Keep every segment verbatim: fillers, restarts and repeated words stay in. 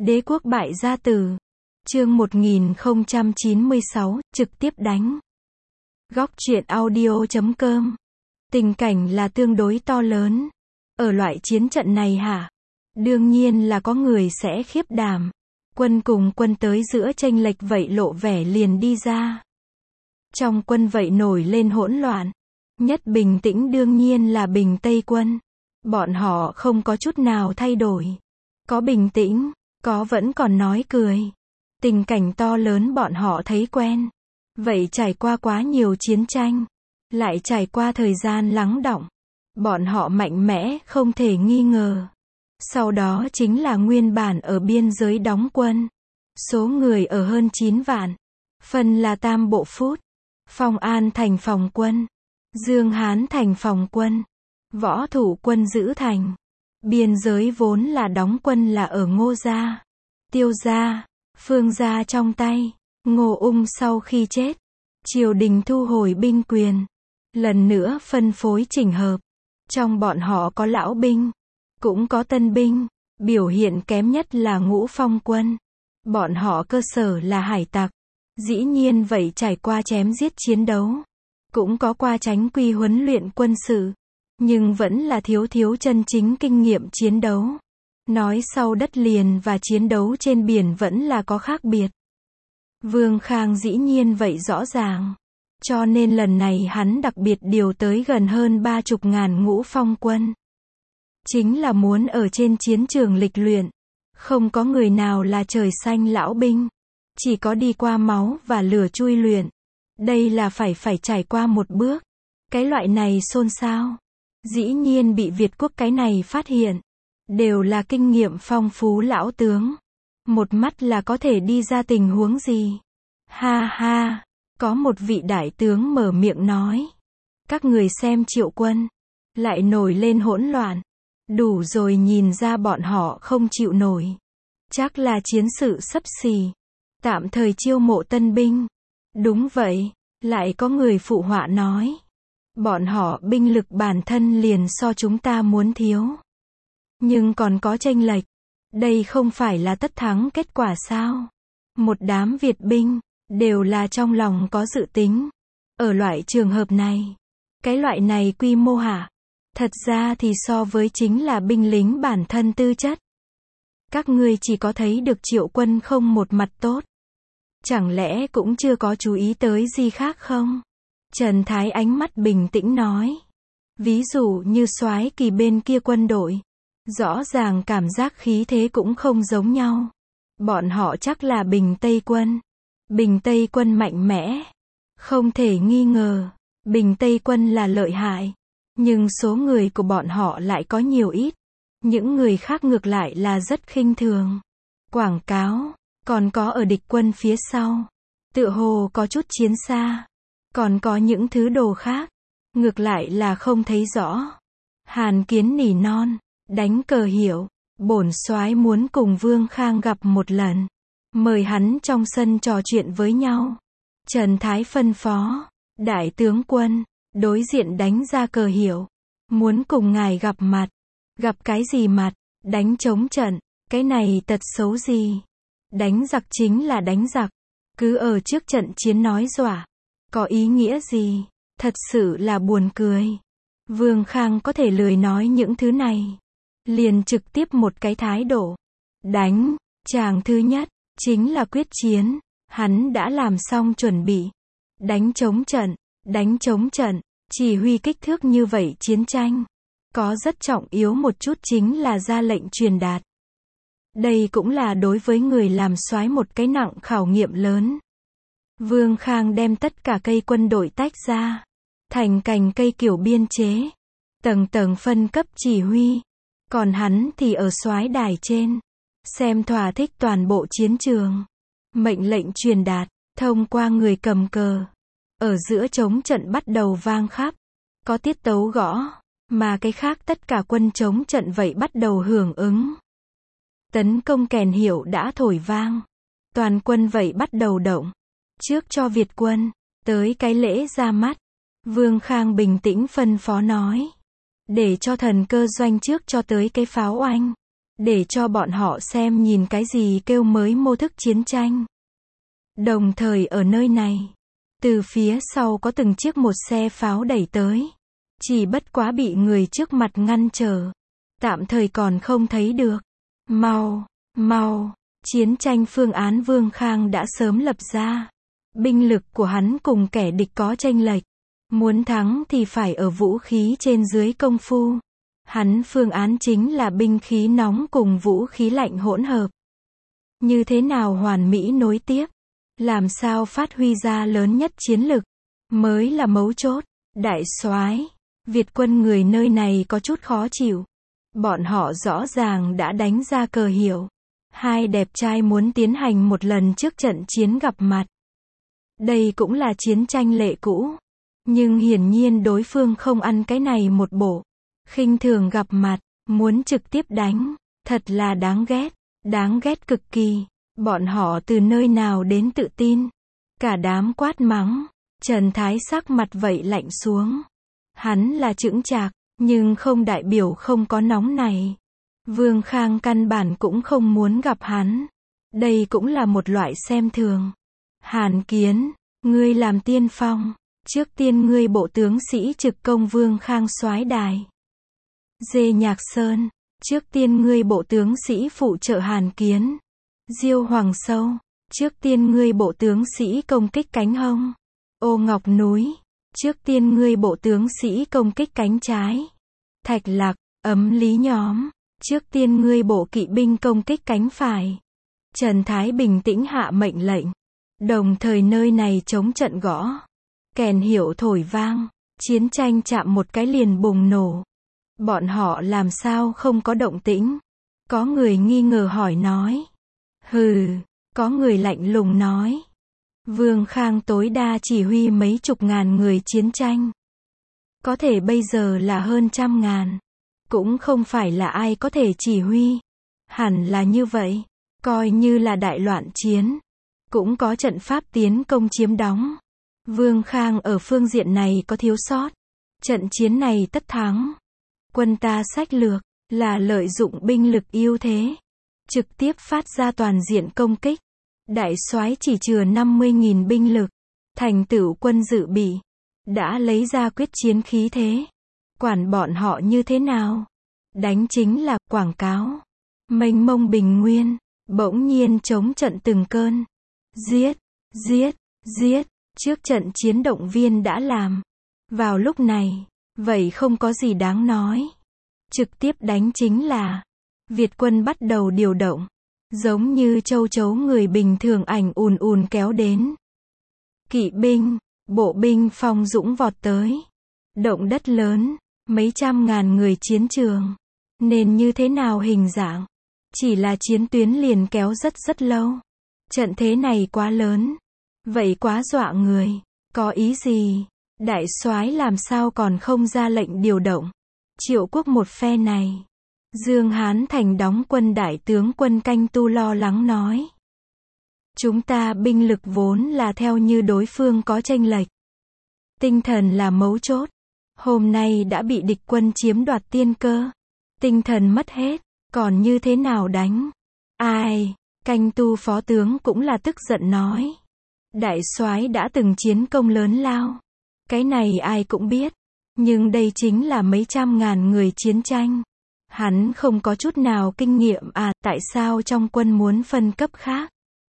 Đế quốc bại gia tử. Chương một nghìn không trăm chín mươi sáu, trực tiếp đánh. Góc truyện audio chấm com. Tình cảnh là tương đối to lớn. Ở loại chiến trận này hả? Đương nhiên là có người sẽ khiếp đảm. Quân cùng quân tới giữa chênh lệch vậy lộ vẻ liền đi ra. Trong quân vậy nổi lên hỗn loạn. Nhất bình tĩnh đương nhiên là Bình Tây quân. Bọn họ không có chút nào thay đổi. Có bình tĩnh, có vẫn còn nói cười. Tình cảnh to lớn bọn họ thấy quen. Vậy trải qua quá nhiều chiến tranh, lại trải qua thời gian lắng đọng. Bọn họ mạnh mẽ không thể nghi ngờ. Sau đó chính là nguyên bản ở biên giới đóng quân. Số người ở hơn chín vạn. Phần là Tam Bộ Phút, Phong An thành phòng quân, Dương Hán thành phòng quân, Võ Thủ quân giữ thành. Biên giới vốn là đóng quân là ở Ngô gia, Tiêu gia, Phương gia trong tay. Ngô Ung sau khi chết, triều đình thu hồi binh quyền, lần nữa phân phối chỉnh hợp. Trong bọn họ có lão binh, cũng có tân binh. Biểu hiện kém nhất là Ngũ Phong quân. Bọn họ cơ sở là hải tặc. Dĩ nhiên vậy trải qua chém giết chiến đấu, cũng có qua tránh quy huấn luyện quân sự, nhưng vẫn là thiếu thiếu chân chính kinh nghiệm chiến đấu. Nói sau đất liền và chiến đấu trên biển vẫn là có khác biệt. Vương Khang dĩ nhiên vậy rõ ràng. Cho nên lần này hắn đặc biệt điều tới gần hơn ba chục ngàn Ngũ Phong quân. Chính là muốn ở trên chiến trường lịch luyện. Không có người nào là trời xanh lão binh. Chỉ có đi qua máu và lửa chui luyện. Đây là phải phải trải qua một bước. Cái loại này xôn xao. Dĩ nhiên bị Việt quốc cái này phát hiện. Đều là kinh nghiệm phong phú lão tướng. Một mắt là có thể đi ra tình huống gì. Ha ha, có một vị đại tướng mở miệng nói. Các người xem Triệu Quân. Lại nổi lên hỗn loạn. Đủ rồi nhìn ra bọn họ không chịu nổi. Chắc là chiến sự sắp xỉ. Tạm thời chiêu mộ tân binh. Đúng vậy, lại có người phụ họa nói. Bọn họ binh lực bản thân liền so chúng ta muốn thiếu. Nhưng còn có chênh lệch. Đây không phải là tất thắng kết quả sao? Một đám Việt binh, đều là trong lòng có dự tính. Ở loại trường hợp này, cái loại này quy mô hả? Thật ra thì so với chính là binh lính bản thân tư chất. Các ngươi chỉ có thấy được Triệu Quân không một mặt tốt. Chẳng lẽ cũng chưa có chú ý tới gì khác không? Trần Thái ánh mắt bình tĩnh nói. Ví dụ như Soái Kỳ bên kia quân đội. Rõ ràng cảm giác khí thế cũng không giống nhau. Bọn họ chắc là Bình Tây quân. Bình Tây quân mạnh mẽ. Không thể nghi ngờ. Bình Tây quân là lợi hại. Nhưng số người của bọn họ lại có nhiều ít. Những người khác ngược lại là rất khinh thường. Quảng cáo. Còn có ở địch quân phía sau. Tựa hồ có chút chiến xa. Còn có những thứ đồ khác. Ngược lại là không thấy rõ. Hàn Kiến nỉ non. Đánh cờ hiểu. Bổn soái muốn cùng Vương Khang gặp một lần. Mời hắn trong sân trò chuyện với nhau. Trần Thái phân phó. Đại tướng quân. Đối diện đánh ra cờ hiểu. Muốn cùng ngài gặp mặt. Gặp cái gì mặt? Đánh chống trận. Cái này tật xấu gì? Đánh giặc chính là đánh giặc. Cứ ở trước trận chiến nói dọa. Có ý nghĩa gì? Thật sự là buồn cười. Vương Khang có thể lười nói những thứ này. Liền trực tiếp một cái thái độ. Đánh. Chàng thứ nhất. Chính là quyết chiến. Hắn đã làm xong chuẩn bị. Đánh chống trận. Đánh chống trận. Chỉ huy kích thước như vậy chiến tranh. Có rất trọng yếu một chút chính là ra lệnh truyền đạt. Đây cũng là đối với người làm soái một cái nặng khảo nghiệm lớn. Vương Khang đem tất cả cây quân đội tách ra. Thành cành cây kiểu biên chế. Tầng tầng phân cấp chỉ huy. Còn hắn thì ở soái đài trên. Xem thỏa thích toàn bộ chiến trường. Mệnh lệnh truyền đạt. Thông qua người cầm cờ. Ở giữa chống trận bắt đầu vang khắp. Có tiết tấu gõ. Mà cái khác tất cả quân chống trận vậy bắt đầu hưởng ứng. Tấn công kèn hiệu đã thổi vang. Toàn quân vậy bắt đầu động. Trước cho Việt quân. Tới cái lễ ra mắt. Vương Khang bình tĩnh phân phó nói. Để cho thần cơ doanh trước cho tới cái pháo oanh. để cho bọn họ xem nhìn cái gì kêu mới mô thức chiến tranh. Đồng thời ở nơi này, từ phía sau có từng chiếc một xe pháo đẩy tới. Chỉ bất quá bị người trước mặt ngăn trở. Tạm thời còn không thấy được. Mau, mau, chiến tranh phương án Vương Khang đã sớm lập ra. Binh lực của hắn cùng kẻ địch có chênh lệch. Muốn thắng thì phải ở vũ khí trên dưới công phu. Hắn phương án chính là binh khí nóng cùng vũ khí lạnh hỗn hợp. Như thế nào hoàn mỹ nối tiếp? Làm sao phát huy ra lớn nhất chiến lực? Mới là mấu chốt. Đại soái, Việt quân người nơi này có chút khó chịu. Bọn họ rõ ràng đã đánh ra cờ hiệu. Hai đẹp trai muốn tiến hành một lần trước trận chiến gặp mặt. Đây cũng là chiến tranh lệ cũ. Nhưng hiển nhiên đối phương không ăn cái này một bộ. Khinh thường gặp mặt, muốn trực tiếp đánh. Thật là đáng ghét. Đáng ghét cực kỳ. Bọn họ từ nơi nào đến tự tin. Cả đám quát mắng. Trần Thái sắc mặt vậy lạnh xuống. Hắn là chững chạc, nhưng không đại biểu không có nóng này. Vương Khang căn bản cũng không muốn gặp hắn. Đây cũng là một loại xem thường. Hàn Kiến, ngươi làm tiên phong. Trước tiên ngươi bộ tướng sĩ trực công Vương Khang soái đài. Dê Nhạc Sơn, trước tiên ngươi bộ tướng sĩ phụ trợ Hàn Kiến. Diêu Hoàng Sâu, trước tiên ngươi bộ tướng sĩ công kích cánh hông. Ô Ngọc Núi, trước tiên ngươi bộ tướng sĩ công kích cánh trái. Thạch Lạc, Ấm Lý nhóm, trước tiên ngươi bộ kỵ binh công kích cánh phải. Trần Thái bình tĩnh hạ mệnh lệnh. Đồng thời nơi này chống trận gõ. Kèn hiệu thổi vang, chiến tranh chạm một cái liền bùng nổ. Bọn họ làm sao không có động tĩnh? Có người nghi ngờ hỏi nói. Hừ, có người lạnh lùng nói. Vương Khang tối đa chỉ huy mấy chục ngàn người chiến tranh. Có thể bây giờ là hơn trăm ngàn. Cũng không phải là ai có thể chỉ huy. Hẳn là như vậy. Coi như là đại loạn chiến. Cũng có trận pháp tiến công chiếm đóng. Vương Khang ở phương diện này có thiếu sót. Trận chiến này tất thắng. Quân ta sách lược là lợi dụng binh lực ưu thế. Trực tiếp phát ra toàn diện công kích. Đại soái chỉ chừa năm mươi nghìn binh lực. Thành tựu quân dự bị. Đã lấy ra quyết chiến khí thế. Quản bọn họ như thế nào? Đánh chính là quảng cáo. Mênh mông bình nguyên. Bỗng nhiên chống trận từng cơn. Giết, giết, giết. Trước trận chiến động viên đã làm. Vào lúc này, vậy không có gì đáng nói. Trực tiếp đánh chính là Việt quân bắt đầu điều động. Giống như châu chấu người bình thường ảnh ùn ùn kéo đến. Kỵ binh, bộ binh phong dũng vọt tới. Động đất lớn, mấy trăm ngàn người chiến trường. Nên như thế nào hình dạng? Chỉ là chiến tuyến liền kéo rất rất lâu. Trận thế này quá lớn. Vậy quá dọa người. Có ý gì? Đại soái làm sao còn không ra lệnh điều động? Triệu Quốc một phe này. Dương Hán Thành đóng quân đại tướng quân Canh Tu lo lắng nói. Chúng ta binh lực vốn là theo như đối phương có chênh lệch. Tinh thần là mấu chốt. Hôm nay đã bị địch quân chiếm đoạt tiên cơ. Tinh thần mất hết, còn như thế nào đánh? Ai? Canh Tu phó tướng cũng là tức giận nói. Đại soái đã từng chiến công lớn lao. Cái này ai cũng biết. Nhưng đây chính là mấy trăm ngàn người chiến tranh. Hắn không có chút nào kinh nghiệm à, tại sao trong quân muốn phân cấp khác?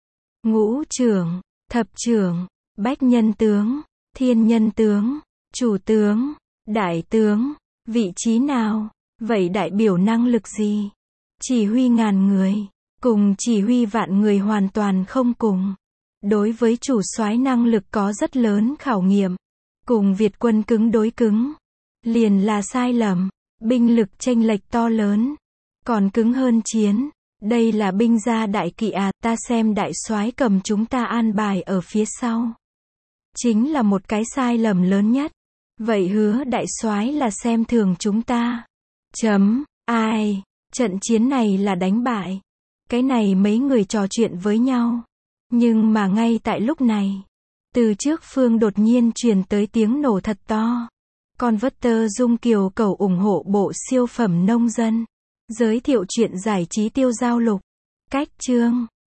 Ngũ trưởng, thập trưởng, bách nhân tướng, thiên nhân tướng, chủ tướng, đại tướng, vị trí nào? Vậy đại biểu năng lực gì? Chỉ huy ngàn người, cùng chỉ huy vạn người hoàn toàn không cùng. Đối với chủ soái năng lực có rất lớn khảo nghiệm. Cùng Việt quân cứng đối cứng. Liền là sai lầm. Binh lực chênh lệch to lớn. Còn cứng hơn chiến. Đây là binh gia đại kỵ à, ta xem đại soái cầm chúng ta an bài ở phía sau. Chính là một cái sai lầm lớn nhất. Vậy hứa đại soái là xem thường chúng ta. Chấm, ai, trận chiến này là đánh bại. Cái này mấy người trò chuyện với nhau. Nhưng mà ngay tại lúc này, từ trước phương đột nhiên truyền tới tiếng nổ thật to. Con vất tơ Dung Kiều cầu ủng hộ bộ siêu phẩm nông dân. Giới thiệu truyện giải trí tiêu dao lục. Cách chương